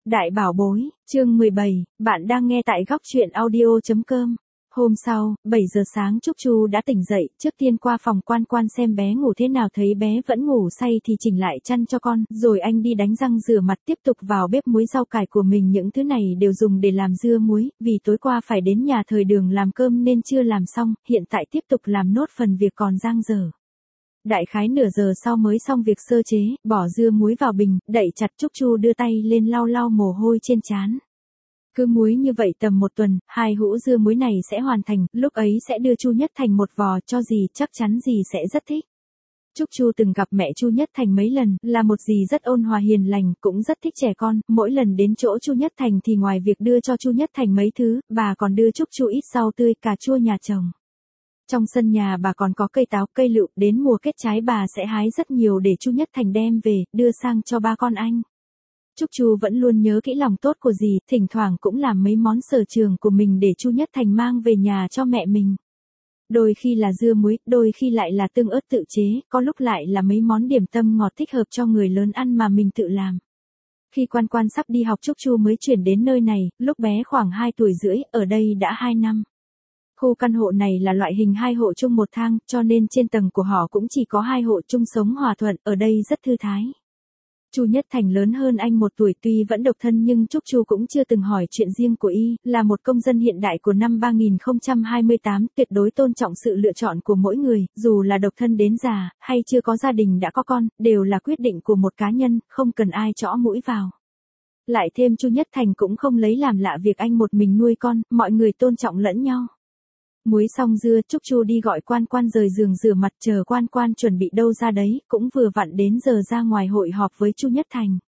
Đại bảo bối, chương 17, bạn đang nghe tại góc truyện audio.com. Hôm sau, 7 giờ sáng Trúc Chu đã tỉnh dậy, trước tiên qua phòng Quan Quan xem bé ngủ thế nào, thấy bé vẫn ngủ say thì chỉnh lại chăn cho con, rồi anh đi đánh răng rửa mặt tiếp tục vào bếp muối rau cải của mình. Những thứ này đều dùng để làm dưa muối, vì tối qua phải đến nhà Thời Đường làm cơm nên chưa làm xong, hiện tại tiếp tục làm nốt phần việc còn dang dở. Đại khái nửa giờ sau mới xong việc sơ chế, bỏ dưa muối vào bình, đậy chặt. Trúc Chu đưa tay lên lau lau mồ hôi trên trán. Cứ muối như vậy tầm 1 tuần, 2 hũ dưa muối này sẽ hoàn thành, lúc ấy sẽ đưa Chu Nhất Thành một vò cho dì, chắc chắn dì sẽ rất thích. Trúc Chu từng gặp mẹ Chu Nhất Thành mấy lần, là một dì rất ôn hòa hiền lành, cũng rất thích trẻ con, mỗi lần đến chỗ Chu Nhất Thành thì ngoài việc đưa cho Chu Nhất Thành mấy thứ, bà còn đưa Trúc Chu ít rau tươi, cà chua nhà trồng. Trong sân nhà bà còn có cây táo, cây lựu, đến mùa kết trái bà sẽ hái rất nhiều để Chu Nhất Thành đem về, đưa sang cho ba con anh. Trúc Chu vẫn luôn nhớ kỹ lòng tốt của dì, thỉnh thoảng cũng làm mấy món sở trường của mình để Chu Nhất Thành mang về nhà cho mẹ mình. Đôi khi là dưa muối, đôi khi lại là tương ớt tự chế, có lúc lại là mấy món điểm tâm ngọt thích hợp cho người lớn ăn mà mình tự làm. Khi Quan Quan sắp đi học Trúc Chu mới chuyển đến nơi này, lúc bé khoảng 2 tuổi rưỡi, ở đây đã 2 năm. Khu căn hộ này là loại hình 2 hộ chung 1 thang, cho nên trên tầng của họ cũng chỉ có 2 hộ chung sống hòa thuận, ở đây rất thư thái. Chu Nhất Thành lớn hơn anh 1 tuổi, tuy vẫn độc thân nhưng Trúc Chu cũng chưa từng hỏi chuyện riêng của y, là một công dân hiện đại của năm 3028, tuyệt đối tôn trọng sự lựa chọn của mỗi người, dù là độc thân đến già, hay chưa có gia đình đã có con, đều là quyết định của một cá nhân, không cần ai chõ mũi vào. Lại thêm Chu Nhất Thành cũng không lấy làm lạ việc anh một mình nuôi con, mọi người tôn trọng lẫn nhau. Muối xong dưa, Trúc Chu đi gọi Quan Quan rời giường rửa mặt, chờ Quan Quan chuẩn bị đâu ra đấy, cũng vừa vặn đến giờ ra ngoài hội họp với Chu Nhất Thành.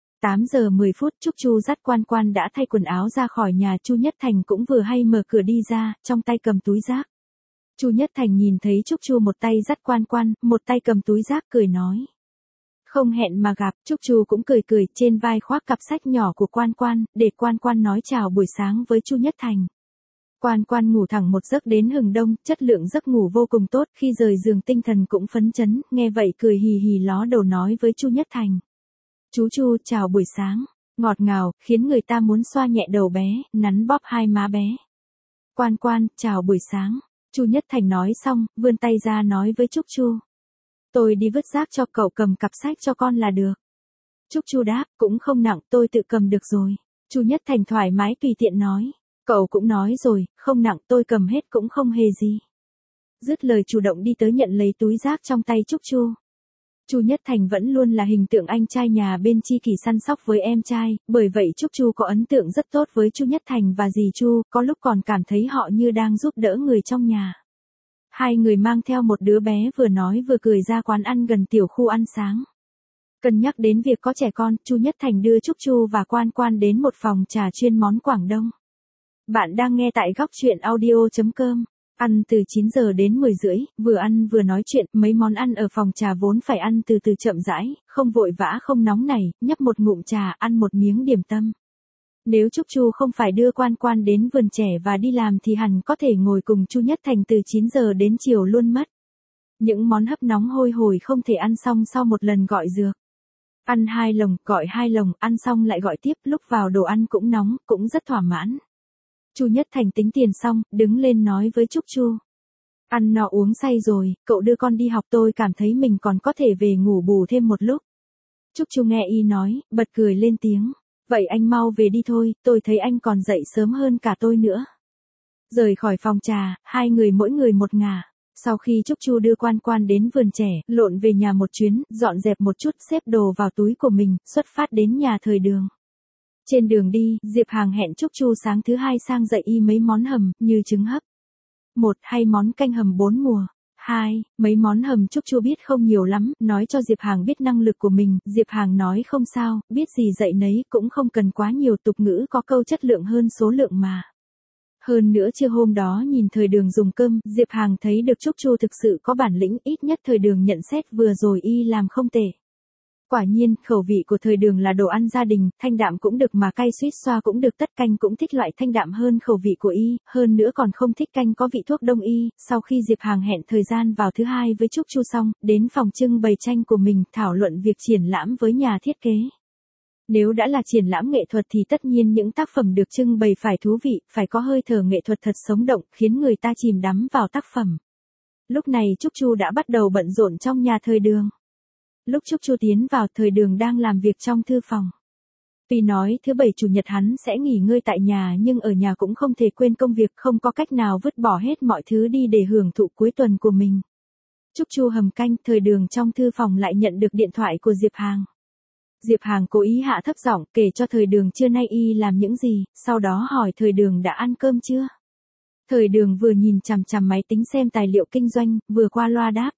8 giờ 10 phút Trúc Chu dắt Quan Quan đã thay quần áo ra khỏi nhà, Chu Nhất Thành cũng vừa hay mở cửa đi ra, trong tay cầm túi rác. Chu Nhất Thành nhìn thấy Trúc Chu một tay dắt Quan Quan, một tay cầm túi rác, cười nói. Không hẹn mà gặp, Trúc Chu cũng cười cười, trên vai khoác cặp sách nhỏ của Quan Quan, để Quan Quan nói chào buổi sáng với Chu Nhất Thành. Quan Quan ngủ thẳng một giấc đến hừng đông, chất lượng giấc ngủ vô cùng tốt, khi rời giường tinh thần cũng phấn chấn, nghe vậy cười hì hì ló đầu nói với Chu Nhất Thành. Chú Chu, chào buổi sáng, ngọt ngào, khiến người ta muốn xoa nhẹ đầu bé, nắn bóp hai má bé. Quan Quan, chào buổi sáng, Chu Nhất Thành nói xong, vươn tay ra nói với Trúc Chu. Tôi đi vứt rác cho cậu, cầm cặp sách cho con là được. Trúc Chu đáp, cũng không nặng, tôi tự cầm được rồi. Chu Nhất Thành thoải mái tùy tiện nói. Cậu cũng nói rồi, không nặng, tôi cầm hết cũng không hề gì. Dứt lời chủ động đi tới nhận lấy túi rác trong tay Trúc Chu. Chu Nhất Thành vẫn luôn là hình tượng anh trai nhà bên chi kỷ săn sóc với em trai, bởi vậy Trúc Chu có ấn tượng rất tốt với Chu Nhất Thành và dì Chu, có lúc còn cảm thấy họ như đang giúp đỡ người trong nhà. Hai người mang theo một đứa bé vừa nói vừa cười ra quán ăn gần tiểu khu ăn sáng. Cân nhắc đến việc có trẻ con, Chu Nhất Thành đưa Trúc Chu và Quan Quan đến một phòng trà chuyên món Quảng Đông. Bạn đang nghe tại góc truyện audio.com. Ăn từ 9 giờ đến 10 rưỡi, vừa ăn vừa nói chuyện, mấy món ăn ở phòng trà vốn phải ăn từ từ chậm rãi, không vội vã không nóng nảy, nhấp một ngụm trà, ăn một miếng điểm tâm. Nếu Trúc Chu không phải đưa Quan Quan đến vườn trẻ và đi làm thì hẳn có thể ngồi cùng Chu Nhất Thành từ 9 giờ đến chiều luôn mất. Những món hấp nóng hôi hổi không thể ăn xong sau một lần gọi dược. Ăn 2 lồng, gọi 2 lồng, ăn xong lại gọi tiếp, lúc vào đồ ăn cũng nóng, cũng rất thỏa mãn. Chu Nhất Thành tính tiền xong, đứng lên nói với Trúc Chu. Ăn no uống say rồi, cậu đưa con đi học, tôi cảm thấy mình còn có thể về ngủ bù thêm một lúc. Trúc Chu nghe y nói, bật cười lên tiếng. Vậy anh mau về đi thôi, tôi thấy anh còn dậy sớm hơn cả tôi nữa. Rời khỏi phòng trà, hai người mỗi người một ngả. Sau khi Trúc Chu đưa Quan Quan đến vườn trẻ, lộn về nhà một chuyến, dọn dẹp một chút, xếp đồ vào túi của mình, xuất phát đến nhà Thời Đường. Trên đường đi, Diệp Hàng hẹn Trúc Chu sáng thứ Hai sang dạy y mấy món hầm, như trứng hấp. 1. Hay món canh hầm 4 mùa. 2. Mấy món hầm Trúc Chu biết không nhiều lắm, nói cho Diệp Hàng biết năng lực của mình, Diệp Hàng nói không sao, biết gì dạy nấy, cũng không cần quá nhiều, tục ngữ có câu chất lượng hơn số lượng mà. Hơn nữa trưa hôm đó nhìn Thời Đường dùng cơm, Diệp Hàng thấy được Trúc Chu thực sự có bản lĩnh, ít nhất Thời Đường nhận xét vừa rồi y làm không tệ. Quả nhiên, khẩu vị của Thời Đường là đồ ăn gia đình, thanh đạm cũng được mà cay suýt xoa cũng được, tất canh cũng thích loại thanh đạm hơn khẩu vị của y, hơn nữa còn không thích canh có vị thuốc đông y. Sau khi Diệp Hàng hẹn thời gian vào thứ Hai với Trúc Chu xong, đến phòng trưng bày tranh của mình, thảo luận việc triển lãm với nhà thiết kế. Nếu đã là triển lãm nghệ thuật thì tất nhiên những tác phẩm được trưng bày phải thú vị, phải có hơi thở nghệ thuật thật sống động, khiến người ta chìm đắm vào tác phẩm. Lúc này Trúc Chu đã bắt đầu bận rộn trong nhà Thời Đường. Lúc Trúc Chu tiến vào, Thời Đường đang làm việc trong thư phòng. Tuy nói thứ Bảy Chủ nhật hắn sẽ nghỉ ngơi tại nhà nhưng ở nhà cũng không thể quên công việc, không có cách nào vứt bỏ hết mọi thứ đi để hưởng thụ cuối tuần của mình. Trúc Chu hầm canh, Thời Đường trong thư phòng lại nhận được điện thoại của Diệp Hàng. Diệp Hàng cố ý hạ thấp giọng kể cho Thời Đường trưa nay y làm những gì, sau đó hỏi Thời Đường đã ăn cơm chưa. Thời Đường vừa nhìn chằm chằm máy tính xem tài liệu kinh doanh, vừa qua loa đáp.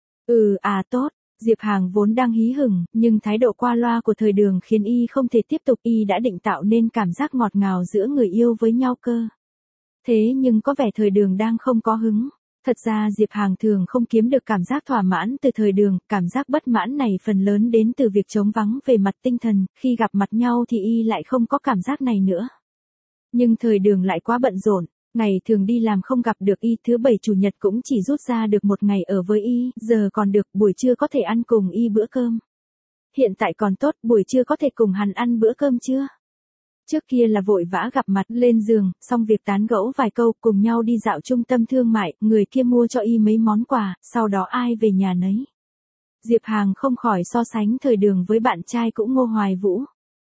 Tốt. Diệp Hàng vốn đang hí hửng, nhưng thái độ qua loa của Thời Đường khiến y không thể tiếp tục, y đã định tạo nên cảm giác ngọt ngào giữa người yêu với nhau cơ. Thế nhưng có vẻ Thời Đường đang không có hứng. Thật ra Diệp Hàng thường không kiếm được cảm giác thỏa mãn từ Thời Đường, cảm giác bất mãn này phần lớn đến từ việc trống vắng về mặt tinh thần, khi gặp mặt nhau thì y lại không có cảm giác này nữa. Nhưng Thời Đường lại quá bận rộn, ngày thường đi làm không gặp được y, thứ Bảy Chủ nhật cũng chỉ rút ra được một ngày ở với y, giờ còn được buổi trưa có thể ăn cùng y bữa cơm. Hiện tại còn tốt, buổi trưa có thể cùng hắn ăn bữa cơm chưa? Trước kia là vội vã gặp mặt, lên giường, xong việc tán gẫu vài câu, cùng nhau đi dạo trung tâm thương mại, người kia mua cho y mấy món quà, sau đó ai về nhà nấy. Diệp Hàng không khỏi so sánh Thời Đường với bạn trai cũ Ngô Hoài Vũ.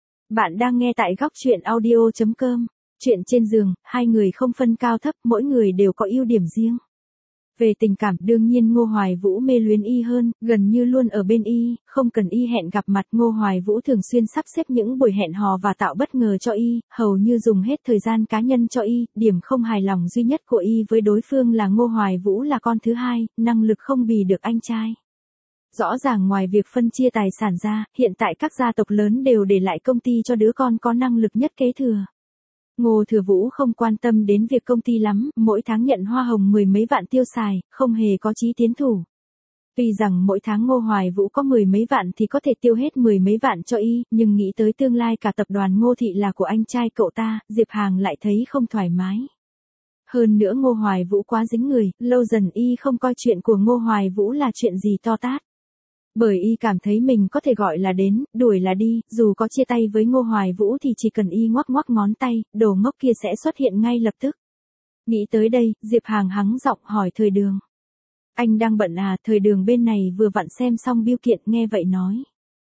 Bạn đang nghe tại góc truyện audio.com. Chuyện trên giường, hai người không phân cao thấp, mỗi người đều có ưu điểm riêng. Về tình cảm, đương nhiên Ngô Hoài Vũ mê luyến y hơn, gần như luôn ở bên y, không cần y hẹn gặp mặt, Ngô Hoài Vũ thường xuyên sắp xếp những buổi hẹn hò và tạo bất ngờ cho y, hầu như dùng hết thời gian cá nhân cho y, điểm không hài lòng duy nhất của y với đối phương là Ngô Hoài Vũ là con thứ hai, năng lực không bì được anh trai. Rõ ràng ngoài việc phân chia tài sản ra, hiện tại các gia tộc lớn đều để lại công ty cho đứa con có năng lực nhất kế thừa. Ngô Thừa Vũ không quan tâm đến việc công ty lắm, mỗi tháng nhận hoa hồng 10 mấy vạn tiêu xài, không hề có chí tiến thủ. Tuy rằng mỗi tháng Ngô Hoài Vũ có 10 mấy vạn thì có thể tiêu hết 10 mấy vạn cho y, nhưng nghĩ tới tương lai cả tập đoàn Ngô Thị là của anh trai cậu ta, Diệp Hàng lại thấy không thoải mái. Hơn nữa Ngô Hoài Vũ quá dính người, lâu dần y không coi chuyện của Ngô Hoài Vũ là chuyện gì to tát. Bởi y cảm thấy mình có thể gọi là đến, đuổi là đi, dù có chia tay với Ngô Hoài Vũ thì chỉ cần y ngoắc ngoắc ngón tay, đồ ngốc kia sẽ xuất hiện ngay lập tức. Nghĩ tới đây, Diệp Hàng hắng giọng hỏi Thời Đường. Anh đang bận à? Thời Đường bên này vừa vặn xem xong biêu kiện, nghe vậy nói.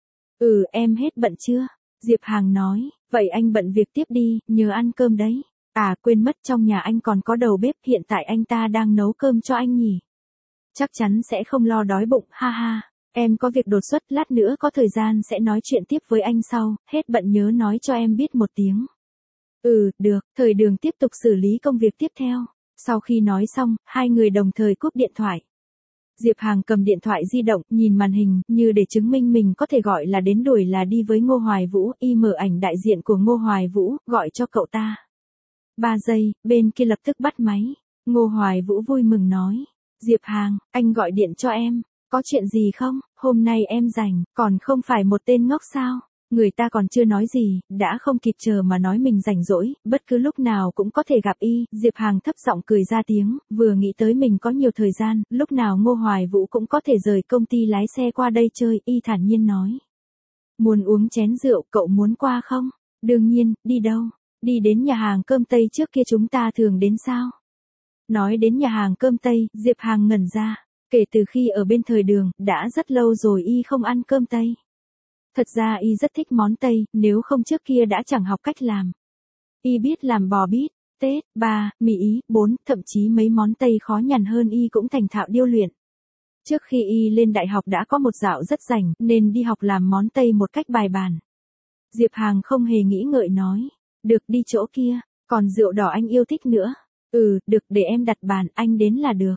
Em hết bận chưa? Diệp Hàng nói, vậy anh bận việc tiếp đi, nhớ ăn cơm đấy. Quên mất trong nhà anh còn có đầu bếp, hiện tại anh ta đang nấu cơm cho anh nhỉ. Chắc chắn sẽ không lo đói bụng, ha ha. Em có việc đột xuất, lát nữa có thời gian sẽ nói chuyện tiếp với anh sau, hết bận nhớ nói cho em biết một tiếng. Được, Thời Đường tiếp tục xử lý công việc tiếp theo. Sau khi nói xong, hai người đồng thời cúp điện thoại. Diệp Hàng cầm điện thoại di động, nhìn màn hình, như để chứng minh mình có thể gọi là đến đuổi là đi với Ngô Hoài Vũ, y mở ảnh đại diện của Ngô Hoài Vũ, gọi cho cậu ta. 3 giây, bên kia lập tức bắt máy. Ngô Hoài Vũ vui mừng nói. Diệp Hàng, anh gọi điện cho em. Có chuyện gì không? Hôm nay em rảnh, còn không phải một tên ngốc sao? Người ta còn chưa nói gì, đã không kịp chờ mà nói mình rảnh rỗi, bất cứ lúc nào cũng có thể gặp y. Diệp Hàng thấp giọng cười ra tiếng, vừa nghĩ tới mình có nhiều thời gian, lúc nào Ngô Hoài Vũ cũng có thể rời công ty lái xe qua đây chơi, y thản nhiên nói. Muốn uống chén rượu, cậu muốn qua không? Đương nhiên, đi đâu? Đi đến nhà hàng cơm Tây trước kia chúng ta thường đến sao? Nói đến nhà hàng cơm Tây, Diệp Hàng ngẩn ra. Kể từ khi ở bên Thời Đường, đã rất lâu rồi y không ăn cơm Tây. Thật ra y rất thích món Tây, nếu không trước kia đã chẳng học cách làm. Y biết làm bò bít, tết, mì Ý, 4, thậm chí mấy món Tây khó nhằn hơn y cũng thành thạo điêu luyện. Trước khi y lên đại học đã có một dạo rất rảnh, nên đi học làm món Tây một cách bài bản. Diệp Hàng không hề nghĩ ngợi nói. Được, đi chỗ kia, còn rượu đỏ anh yêu thích nữa. Được, để em đặt bàn, anh đến là được.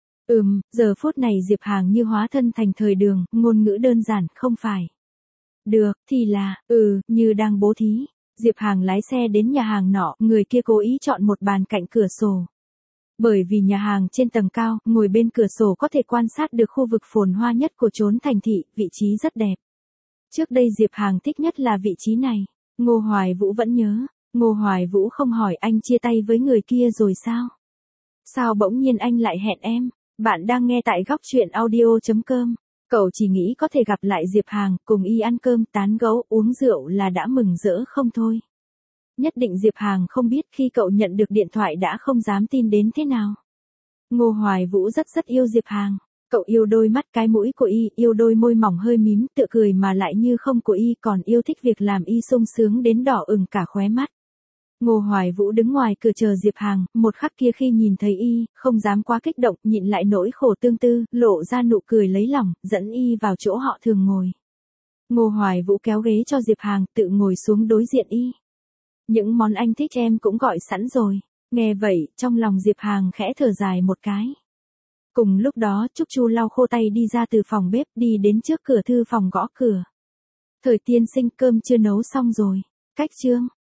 Giờ phút này Diệp Hàng như hóa thân thành Thời Đường, ngôn ngữ đơn giản, không phải. Được, thì là, như đang bố thí. Diệp Hàng lái xe đến nhà hàng nọ, người kia cố ý chọn một bàn cạnh cửa sổ. Bởi vì nhà hàng trên tầng cao, ngồi bên cửa sổ có thể quan sát được khu vực phồn hoa nhất của chốn thành thị, vị trí rất đẹp. Trước đây Diệp Hàng thích nhất là vị trí này. Ngô Hoài Vũ vẫn nhớ. Ngô Hoài Vũ không hỏi anh chia tay với người kia rồi sao? Sao bỗng nhiên anh lại hẹn em? Bạn đang nghe tại góc truyện audio.com. Cậu chỉ nghĩ có thể gặp lại Diệp Hàng, cùng y ăn cơm, tán gẫu, uống rượu là đã mừng rỡ không thôi. Nhất định Diệp Hàng không biết khi cậu nhận được điện thoại đã không dám tin đến thế nào. Ngô Hoài Vũ rất yêu Diệp Hàng. Cậu yêu đôi mắt cái mũi của y, yêu đôi môi mỏng hơi mím, tựa cười mà lại như không của y, còn yêu thích việc làm y sung sướng đến đỏ ửng cả khóe mắt. Ngô Hoài Vũ đứng ngoài cửa chờ Diệp Hàng, một khắc kia khi nhìn thấy y, không dám quá kích động, nhịn lại nỗi khổ tương tư, lộ ra nụ cười lấy lòng, dẫn y vào chỗ họ thường ngồi. Ngô Hoài Vũ kéo ghế cho Diệp Hàng, tự ngồi xuống đối diện y. Những món anh thích em cũng gọi sẵn rồi. Nghe vậy, trong lòng Diệp Hàng khẽ thở dài một cái. Cùng lúc đó, Trúc Chu lau khô tay đi ra từ phòng bếp, đi đến trước cửa thư phòng gõ cửa. Thời tiên sinh, cơm chưa nấu xong rồi. Cách chương.